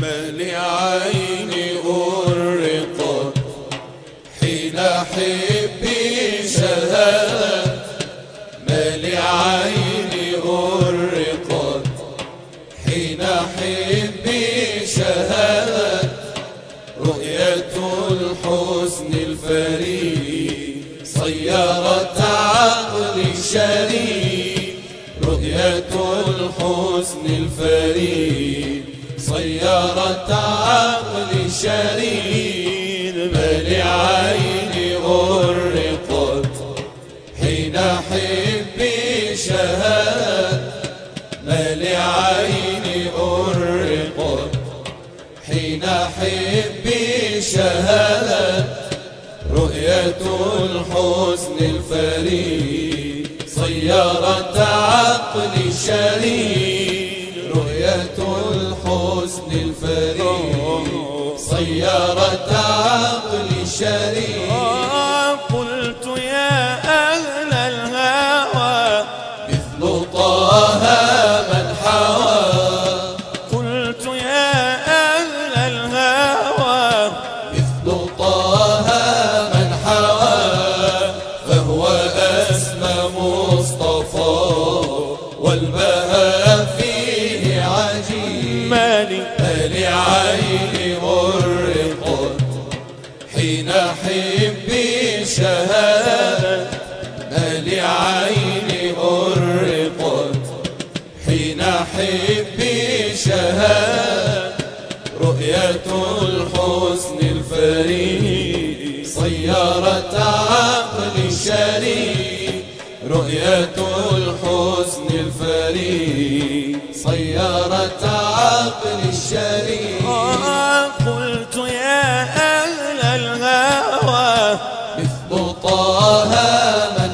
ما لعيني أرقت حين حبي شهادت، ما لعيني أرقت حين حبي شهادت، رؤية الحسن الفريد صيرت عقلي الشريد، رؤية الحسن الفريد صيرت عقلي الشريد، ما لعيني أرقت حين حبي شهادت، ما لعيني أرقت حين حبي شهادت، رؤية الحسن الفريد صيرت عقلي الشريد، رؤية الحسن الفريد صيرت عقلي الشريد. قلت يا أهل الهوى مثل طه من حوى، قلت يا أهل الهوى مثل طه من حوى، فهو أسمى مصطفى والبهاء فيه عجيب، مالي لعيني أرقت حين حبي شهادت، ما لعيني أرقت حين حبي شهادت، رؤية الحسن الفريد صيرت عقلي الشريد، رؤية الحسن الفريد صيرت عقلي الشريد. قلت يا أهل الهوى مثل طه من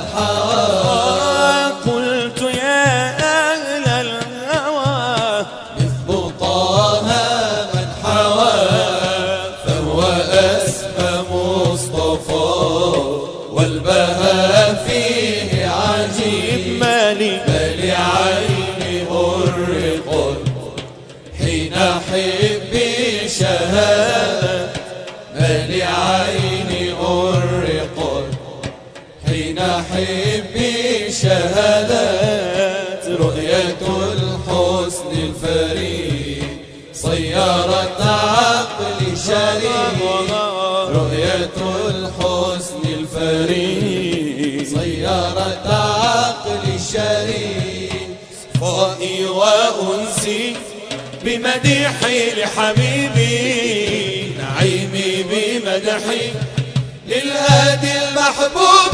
حوى، قلت يا أهل الهوى مثل طه من حوى، فهو أسمى مصطفى والبهاء فيه عجيب، مالي لعيني أرقت حين حبي شهادت، ما لعيني أرقت حين حبي شهادت، رؤية الحسن الفريد صيرت عقلي الشريد، رؤية الحسن الفريد صيرت عقلي الشريد. صفائي وأنسي بمديحي لحبيبي، نعيمي بمدحي للهادي المحبوب،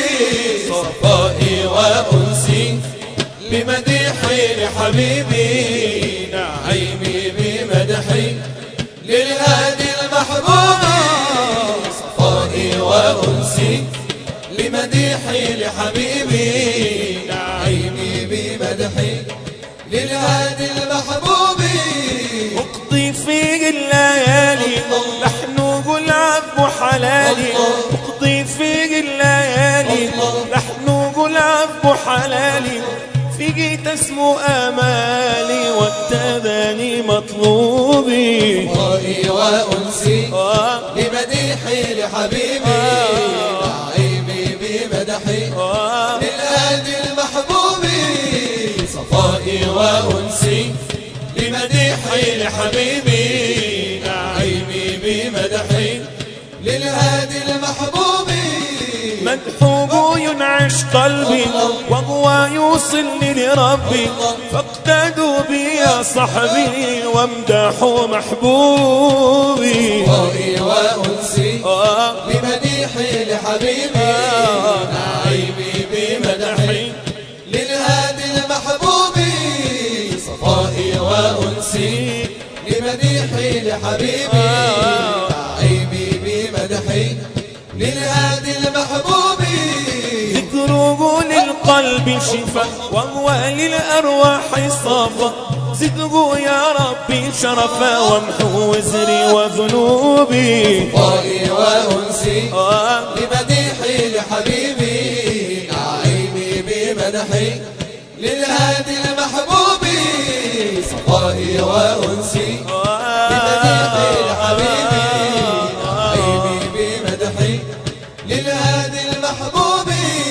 صفائي وأنسي بمديحي لحبيبي، نعيمي بمدحي للهادي المحبوب، صفائي وأنسي بمديحي لحبيبي، نعيمي بمدحي للهادي المحبوب، أقضي فيه الليالي لحن قلعب حلالي، أقضي فيه الليالي لحن قلعب حلالي، فيه تسمو آمالي والتباني مطلوبي، صفائي وأنسي بمديحي لحبيبي، نعيمي بمدحي للهادي المحبوب، صفائي وأنسي بمديحي لحبيبي، نعيمي بمدحي للهادي المحبوب، مدحوب ينعش قلبي وهو يوصلني لربي، فاقتدوا بي يا صحبي وامدحوا محبوبي، صفائي وأنسي بمديحي لحبيبي، نعيمي بمدحي للهادي المحبوب، صفائي وأنسي بمديحي لحبيبي، نعيمي بمدحي للهادي المحبوب، ذكره للقلب شفاء وهو للأرواح صفا، زده يا ربي شرفا وامحو وزري وذنوبي، صفائي وأنسي بمديحي لحبيبي، نعيمي بمدحي للهادي المحبوب، صفائي وأنسي بمديحي لحبيبي عيني بمدحي للهادي المحبوب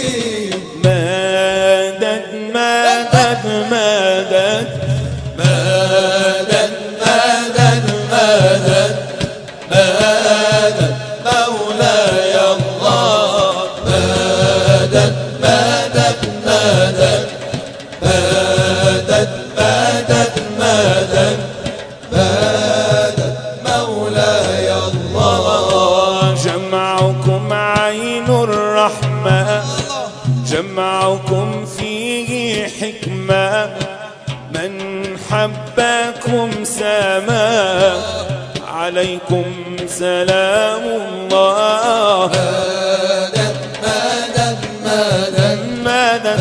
مدد مدد مدد مدد مدد مدد مدد مولاي الله مدد مدد مدد مدد مدد مدد مدد مولاي الله جمعكم عين الرحمة جمعكم فيه حكمة من حبكم سما عليكم سلام الله مدد مدد مدد مدد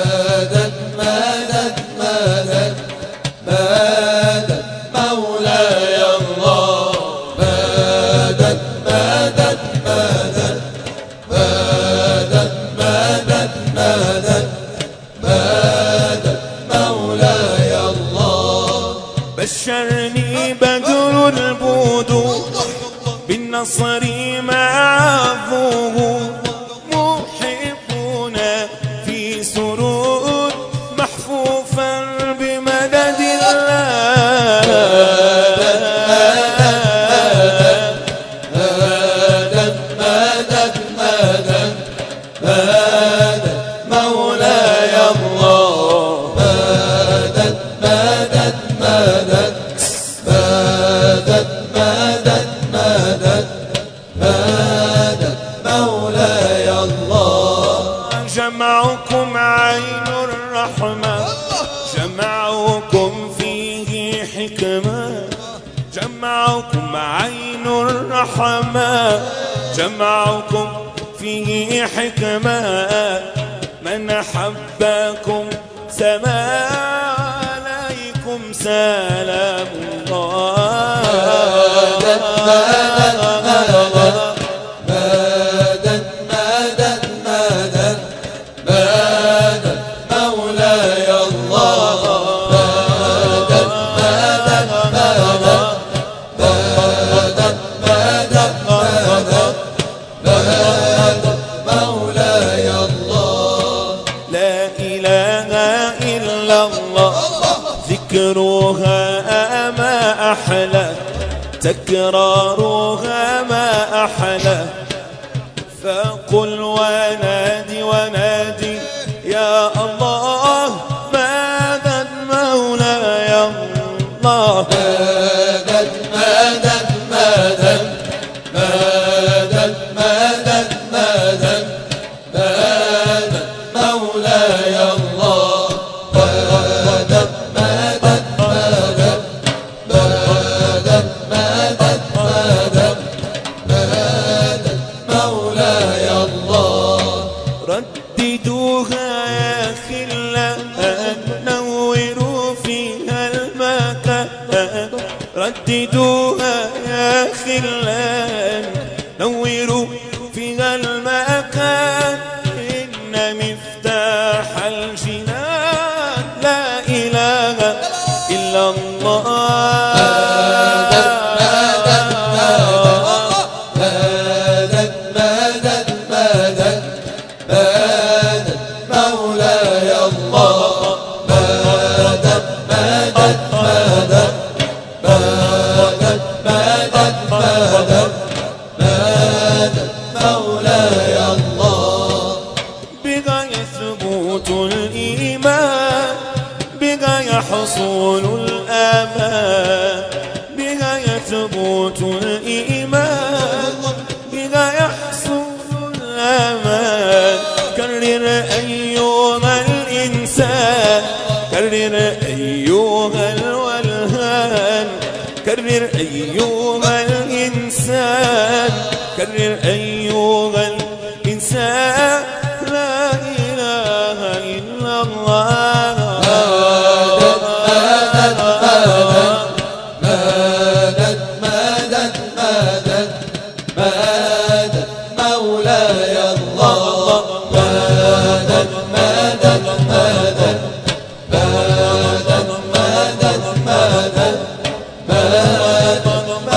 مدد مدد مدد مولاي الله مدد مدد مدد مدد مدد مدد مدد مولاي الله بشرني بدر البدور بالنصر معه محبنا في سرور محفوفا بمدد الله مدد مدد مدد مدد مولاي الله مدد مدد مدد مدد مدد مدد مدد مولاي الله جمعكم عين الرحمة جمعكم فيه حكمة جمعكم عين الرحمة جمعكم فيه حكمة من حبكم سما عليكم سلام الله مدد مدد مدد مدد مولاي الله مدد مدد مدد مدد مدد مدد مدد مولاي الله لا إله إلا الله ذكرها ما أحلى تكرارها ما أحلى فقل ونادي ونادي يا الله مدد مولاي الله مدد مدد مدد مدد مدد مدد مدد مولاي الله مدد مدد مدد مدد مدد مدد مدد مولاي الله رددوها يا خلان نوروا فيها المكان رددوها يا خلان نوروا فيها المكان إن مفتاح الجنان لا إله إلا الله مدد مدد مدد مدد مولاي الله مدد مدد مدد مدد مدد مدد مدد مولاي الله بها يثبت الإيمان بها يحصل الأمان بها يثبت الإيمان بها يحصل الأمان كرر أيها الإنسان كرر أيها الولهان كرر أيها الإنسان كرر أيها الإنسان لا إله إلا الله مدد مدد مدد مدد مولاي الله مدد مدد مدد مدد مدد مدد مدد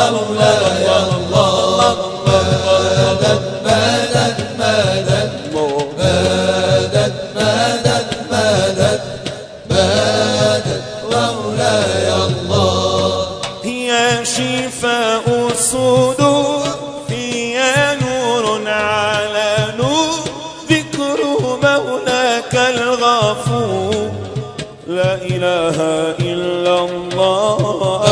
فيها شفاء الصدور، فيها نور على نور، ذكر مولاك الغفور، لا إله إلا الله.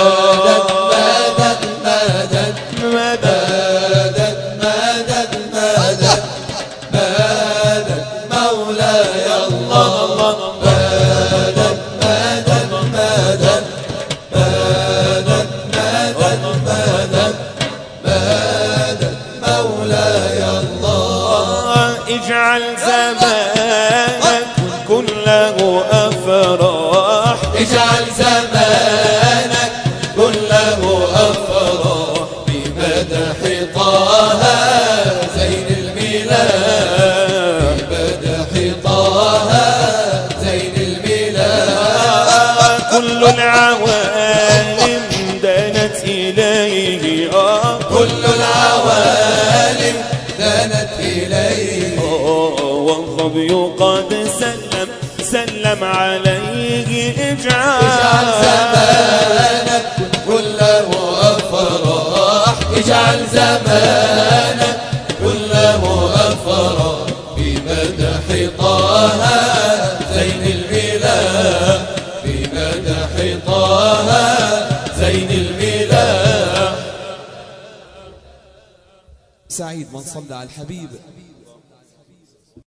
مدد مدد مدد مدد مدد مدد مولاي الله. مدد مدد مدد مدد مدد مدد مدد مولاي الله. اجعل زمانك كله أفراح، اجعل زمانك كله أفراح، بمدح طه زين الميلاد، بمدح طه زين الميلاد. كل العوالم دانت إليه، كل العوالم دانت إليه، والظبي قد سلم عليه. اجعل زمانك كله أفراح، اجعل زمانك كله أفراح، بمدح طه زين الميلاد، بمدح طه زين الميلاد. سعيد من صلى على الحبيب.